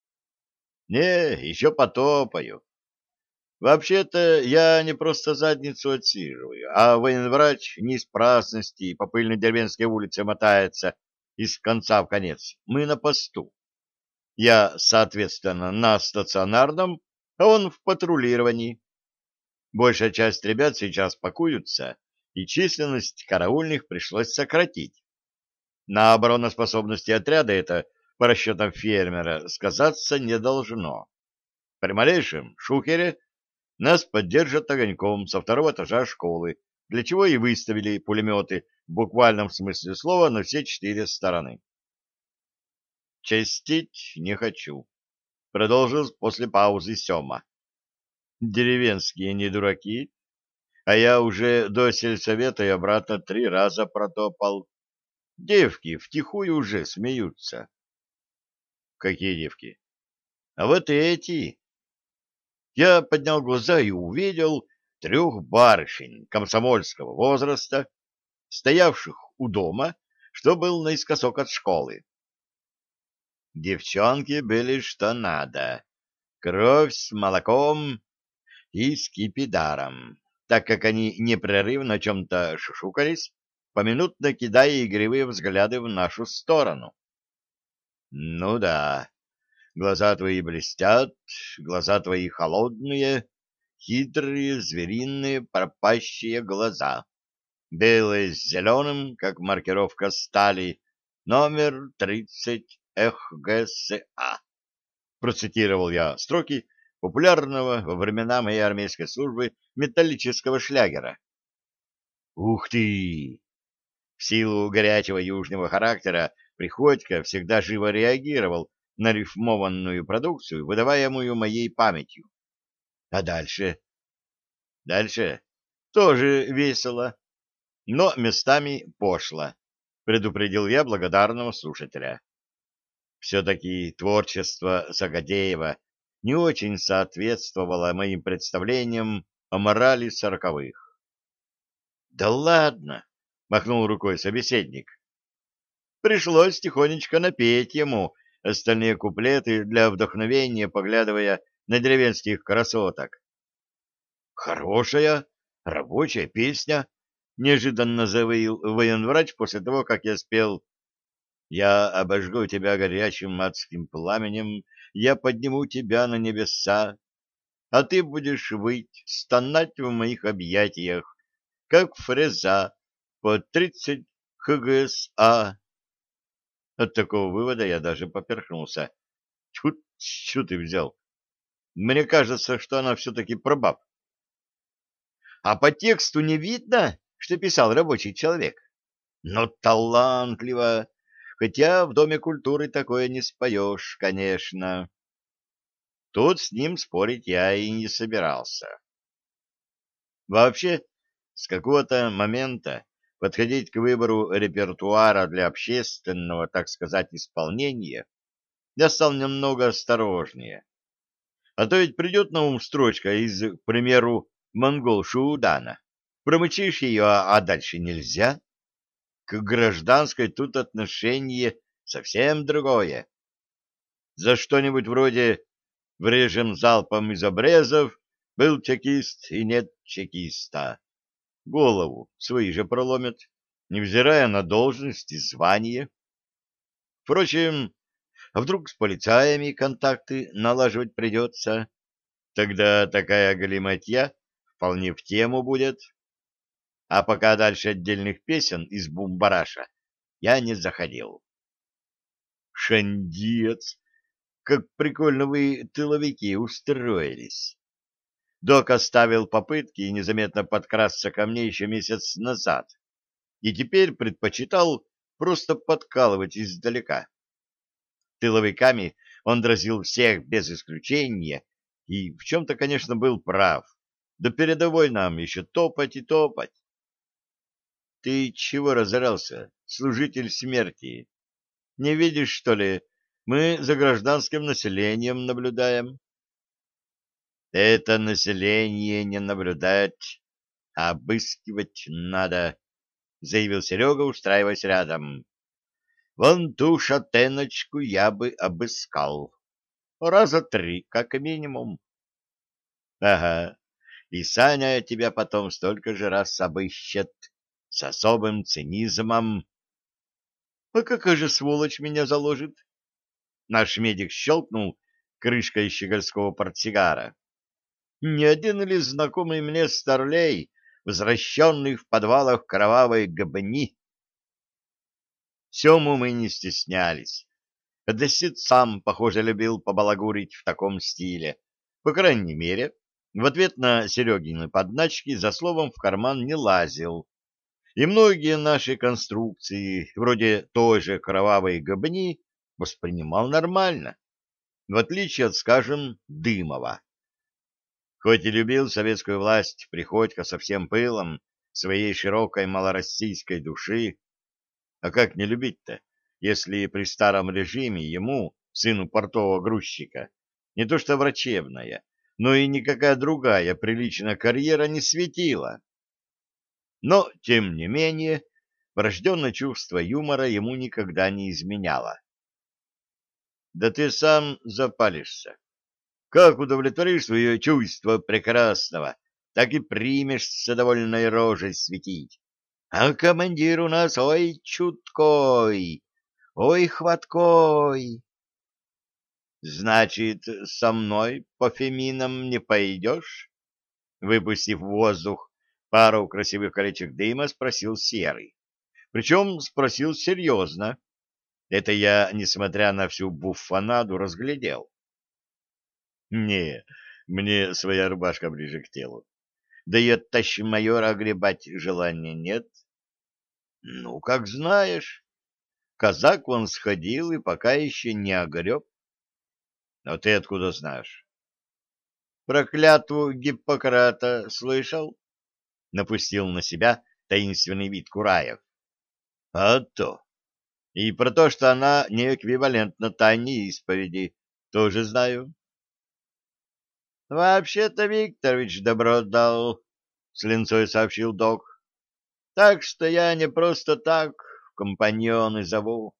Не, еще потопаю. Вообще-то я не просто задницу отсиживаю, а военврач не из праздности по пыльной деревенской улице мотается из конца в конец. Мы на посту. Я, соответственно, на стационарном, а он в патрулировании. Большая часть ребят сейчас пакуются, и численность караульных пришлось сократить. На обороноспособности отряда это, по расчетам фермера, сказаться не должно. При малейшем шухере нас поддержат огоньком со второго этажа школы, для чего и выставили пулеметы в буквальном смысле слова на все четыре стороны. Честить не хочу, продолжил после паузы Сема. Деревенские не дураки, а я уже до сельсовета и обратно три раза протопал. Девки втихую уже смеются. Какие девки? А вот эти. Я поднял глаза и увидел трех барышень комсомольского возраста, стоявших у дома, что был наискосок от школы. Девчонки были что надо. Кровь с молоком и скипидаром, так как они непрерывно о чем-то шушукались, поминутно кидая игривые взгляды в нашу сторону. Ну да, глаза твои блестят, глаза твои холодные, хитрые, звериные, пропащие глаза. Белые с зеленым, как маркировка стали, номер тридцать эф гэ эс а. Процитировал я строки популярного во времена моей армейской службы металлического шлягера. Ух ты! В силу горячего южного характера Приходько всегда живо реагировал на рифмованную продукцию, выдаваемую моей памятью. А дальше? Дальше тоже весело, но местами пошло, предупредил я благодарного слушателя. Все-таки творчество Сагадеева не очень соответствовало моим представлениям о морали сороковых. — Да ладно! — махнул рукой собеседник. Пришлось тихонечко напеть ему остальные куплеты для вдохновения, поглядывая на деревенских красоток. — Хорошая, рабочая песня! — неожиданно заявил военврач после того, как я спел «Я обожгу тебя горячим адским пламенем, я подниму тебя на небеса, а ты будешь выть, стонать в моих объятиях, как фреза под тридцать эф гэ эс а». От такого вывода я даже поперхнулся. Тьфу, что ты взял? Мне кажется, что она все-таки про баб. А по тексту не видно, что писал рабочий человек. Но талантливо, хотя в Доме культуры такое не споешь, конечно. Тут с ним спорить я и не собирался. Вообще, с какого-то момента подходить к выбору репертуара для общественного, так сказать, исполнения я стал немного осторожнее. А то ведь придет на ум строчка из, к примеру, «Монгол Шуудана». Промычишь ее, а дальше нельзя. К гражданской тут отношение совсем другое. За что-нибудь вроде «врежем залпом из обрезов», был чекист и нет чекиста. Голову свои же проломят, невзирая на должность и звание. Впрочем, а вдруг с полицаями контакты налаживать придется? Тогда такая галиматья вполне в тему будет. А пока дальше отдельных песен из бумбараша я не заходил. Шандец! Как прикольно вы, тыловики, устроились. Док оставил попытки незаметно подкрасться ко мне еще месяц назад и теперь предпочитал просто подкалывать издалека. Тыловиками он дразил всех без исключения и в чем-то, конечно, был прав. До передовой нам еще топать и топать. Ты чего разорался, служитель смерти? Не видишь, что ли, мы за гражданским населением наблюдаем? Это население не наблюдать, а обыскивать надо, — заявил Серега, устраиваясь рядом. Вон ту шатеночку я бы обыскал. Раза три, как минимум. Ага, и Саня тебя потом столько же раз обыщет, с особым цинизмом. А какая же сволочь меня заложит? Наш медик щелкнул крышкой щегольского портсигара. Не один ли знакомый мне старлей, возвращенный в подвалах кровавой гобни? Сему мы не стеснялись. Одессит сам, похоже, любил побалагурить в таком стиле. По крайней мере, в ответ на Серегины подначки за словом в карман не лазил. И многие наши конструкции, вроде той же кровавой гобни, воспринимал нормально, в отличие от, скажем, Дымова. Хоть и любил советскую власть Приходько со всем пылом своей широкой малороссийской души, а как не любить-то, если при старом режиме ему, сыну портового грузчика, не то что врачебная, но и никакая другая приличная карьера не светила. Но, тем не менее, врожденное чувство юмора ему никогда не изменяло. Да ты сам запалишься. Как удовлетворишь свое чувство прекрасного, так и примешься довольной рожей светить. А командир у нас ой чуткой, ой хваткой. Значит, со мной по феминам не пойдешь? Выпустив в воздух пару красивых колечек дыма, спросил Серый. Причем спросил серьезно. Это я, несмотря на всю буфанаду, разглядел. Не, мне своя рубашка ближе к телу. Да и от тащи-майора огребать желания нет. Ну, как знаешь. Казак он сходил и пока еще не огреб. А ты откуда знаешь? Про клятву Гиппократа слышал? Напустил на себя таинственный вид Кураев. А то. И про то, что она не эквивалентна тайне исповеди, тоже знаю. Вообще-то Викторович добро дал, с линцой сообщил док. Так что я не просто так в компаньоны зову.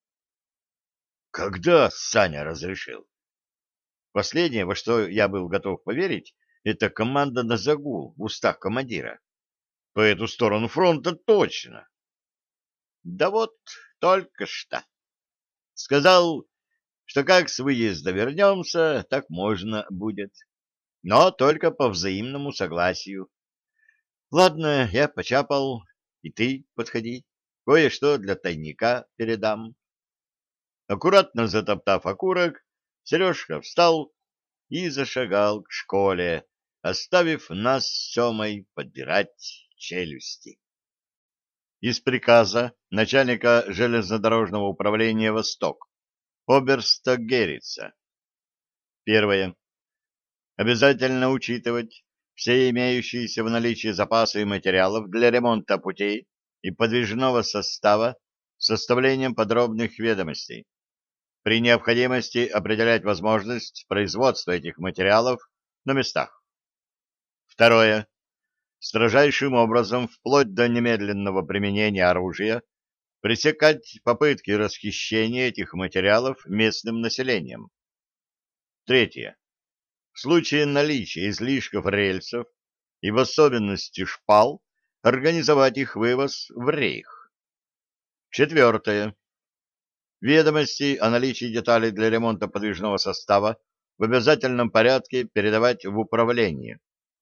Когда Саня разрешил? Последнее, во что я был готов поверить, это команда на загул в устах командира. По эту сторону фронта точно. Да вот, только что. Сказал, что как с выезда вернемся, так можно будет. Но только по взаимному согласию. Ладно, я почапал, и ты подходи. Кое-что для тайника передам. Аккуратно затоптав окурок, Сережка встал и зашагал к школе, оставив нас с Семой подбирать челюсти. Из приказа начальника железнодорожного управления «Восток» оберста Герица. Первое. Обязательно учитывать все имеющиеся в наличии запасы материалов для ремонта путей и подвижного состава с составлением подробных ведомостей. При необходимости определять возможность производства этих материалов на местах. Второе. Строжайшим образом, вплоть до немедленного применения оружия, пресекать попытки расхищения этих материалов местным населением. Третье. В случае наличия излишков рельсов и в особенности шпал, организовать их вывоз в рейх. Четвертое. Ведомости о наличии деталей для ремонта подвижного состава в обязательном порядке передавать в управление.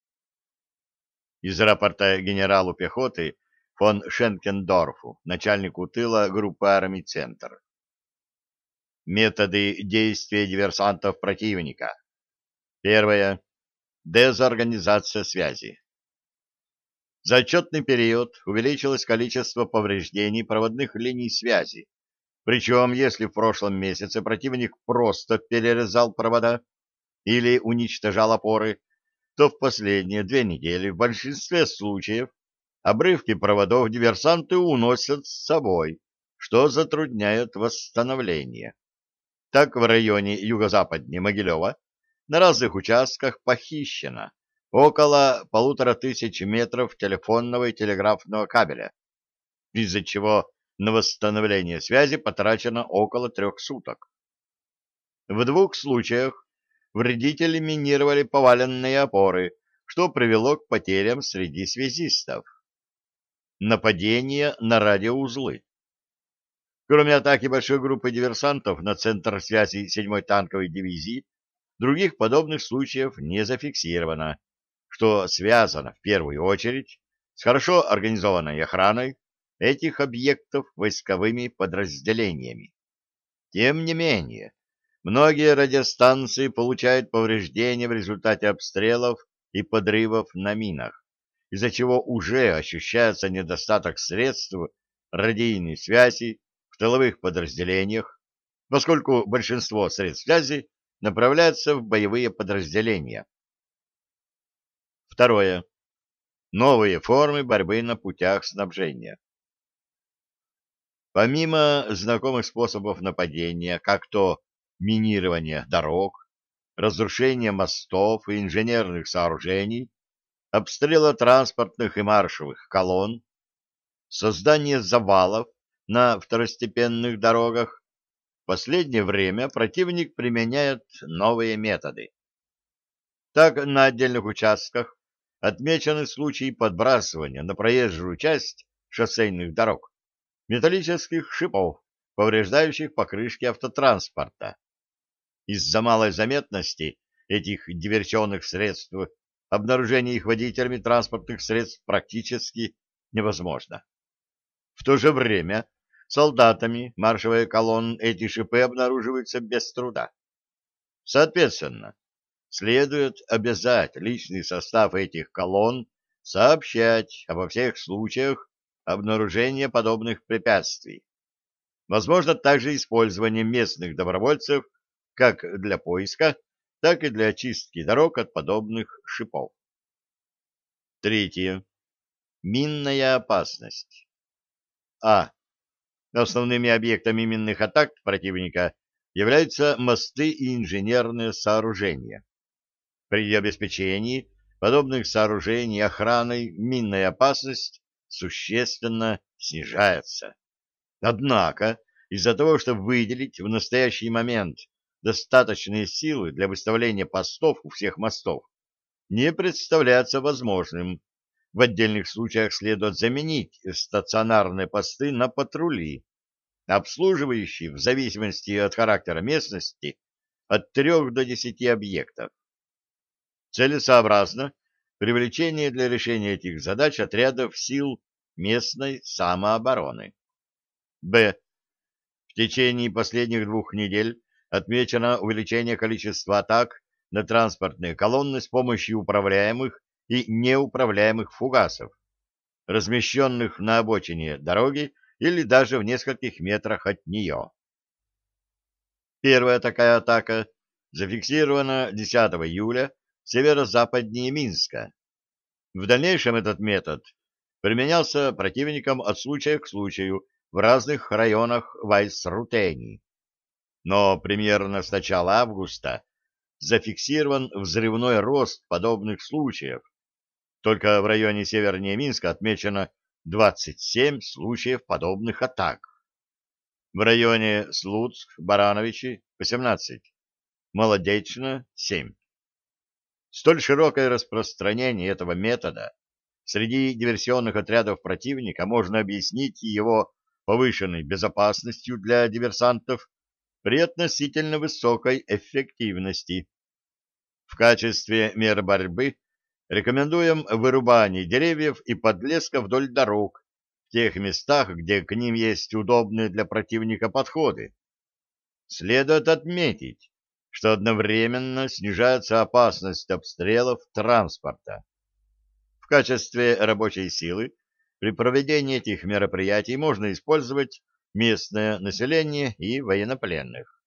Из рапорта генералу пехоты фон Шенкендорфу, начальнику тыла группы армий «Центр». Методы действия диверсантов противника. Первое. Дезорганизация связи. За отчетный период увеличилось количество повреждений проводных линий связи. Причем, если в прошлом месяце противник просто перерезал провода или уничтожал опоры, то в последние две недели в большинстве случаев обрывки проводов диверсанты уносят с собой, что затрудняет восстановление. Так в районе юго-западнее Могилева на разных участках похищено около полутора тысяч метров телефонного и телеграфного кабеля, из-за чего на восстановление связи потрачено около трех суток. В двух случаях вредители минировали поваленные опоры, что привело к потерям среди связистов. Нападение на радиоузлы. Кроме атаки большой группы диверсантов на центр связи седьмой танковой дивизии, других подобных случаев не зафиксировано, что связано в первую очередь с хорошо организованной охраной этих объектов войсковыми подразделениями. Тем не менее, многие радиостанции получают повреждения в результате обстрелов и подрывов на минах, из-за чего уже ощущается недостаток средств радийной связи в тыловых подразделениях, поскольку большинство средств связи направляется в боевые подразделения. Второе. Новые формы борьбы на путях снабжения. Помимо знакомых способов нападения, как то минирование дорог, разрушение мостов и инженерных сооружений, обстрела транспортных и маршевых колонн, создание завалов на второстепенных дорогах, в последнее время противник применяет новые методы. Так, на отдельных участках отмечены случаи подбрасывания на проезжую часть шоссейных дорог металлических шипов, повреждающих покрышки автотранспорта. Из-за малой заметности этих диверсионных средств обнаружение их водителями транспортных средств практически невозможно. В то же время солдатами маршевой колонн эти шипы обнаруживаются без труда. Соответственно, следует обязать личный состав этих колонн сообщать обо всех случаях обнаружения подобных препятствий. Возможно также использование местных добровольцев как для поиска, так и для очистки дорог от подобных шипов. Третье. Минная опасность. А. Основными объектами минных атак противника являются мосты и инженерные сооружения. При обеспечении подобных сооружений охраной минная опасность существенно снижается. Однако, из-за того, чтобы выделить в настоящий момент достаточные силы для выставления постов у всех мостов, не представляется возможным. В отдельных случаях следует заменить стационарные посты на патрули, обслуживающие в зависимости от характера местности от трех до десяти объектов. Целесообразно привлечение для решения этих задач отрядов сил местной самообороны. Б. В течение последних двух недель отмечено увеличение количества атак на транспортные колонны с помощью управляемых и неуправляемых фугасов, размещенных на обочине дороги или даже в нескольких метрах от нее. Первая такая атака зафиксирована десятого июля северо-западнее Минска. В дальнейшем этот метод применялся противником от случая к случаю в разных районах Вайсрутени. Но примерно с начала августа зафиксирован взрывной рост подобных случаев. Только в районе севернее Минска отмечено двадцать семь случаев подобных атак. В районе Слуцк, Барановичи — восемнадцать, Молодечно — семь. Столь широкое распространение этого метода среди диверсионных отрядов противника можно объяснить его повышенной безопасностью для диверсантов при относительно высокой эффективности. В качестве мер борьбы рекомендуем вырубание деревьев и подлеска вдоль дорог в тех местах, где к ним есть удобные для противника подходы. Следует отметить, что одновременно снижается опасность обстрелов транспорта. В качестве рабочей силы при проведении этих мероприятий можно использовать местное население и военнопленных.